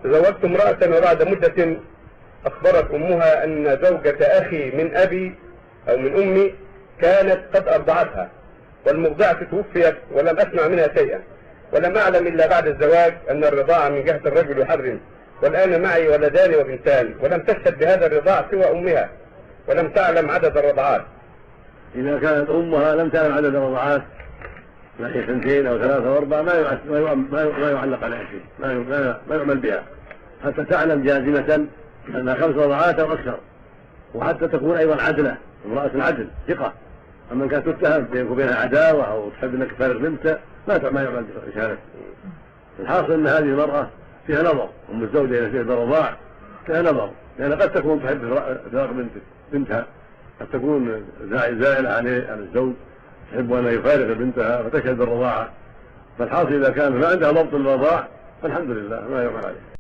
تزوجت امرأة وبعد مدة أخبرت أمها أن زوجة أخي من أبي أو من أمي كانت قد أرضعتها، والمرضعة توفيت ولم أسمع منها شيئا، ولم أعلم إلا بعد الزواج أن الرضاعة من جهة الرجل يحرم، والآن معي ولدان وبنتان، ولم تشهد بهذا الرضاع سوى أمها، ولم تعلم عدد الرضعات. إذا كانت أمها لم تعلم عدد الرضعات، نحو 2 أو 3 أو 4، ما يعلق عليها شيء، ما يعمل بها حتى تعلم جازمة أنها 5 رضعات أو أكثر، وحتى تكون أيضا عدلة، امرأة العدل ثقة. أما كانت تتهم بينك وبينها عداوة أو تحب أنك تفارق بنتها ما يعمل بشهادة. الحاصل أن هذه المرأة فيها نظر، أم الزوجة إذا شهد الرضاع فيها نظر، لأن قد تكون تحب فراق بنتها، قد تكون زائلة عن الزوج، تحب أن يفارق بنتها فتشهد الرضاعة. فالحاصل إذا كان ما عندها ضبط الرضاع فالحمد لله ما يعمل عليه.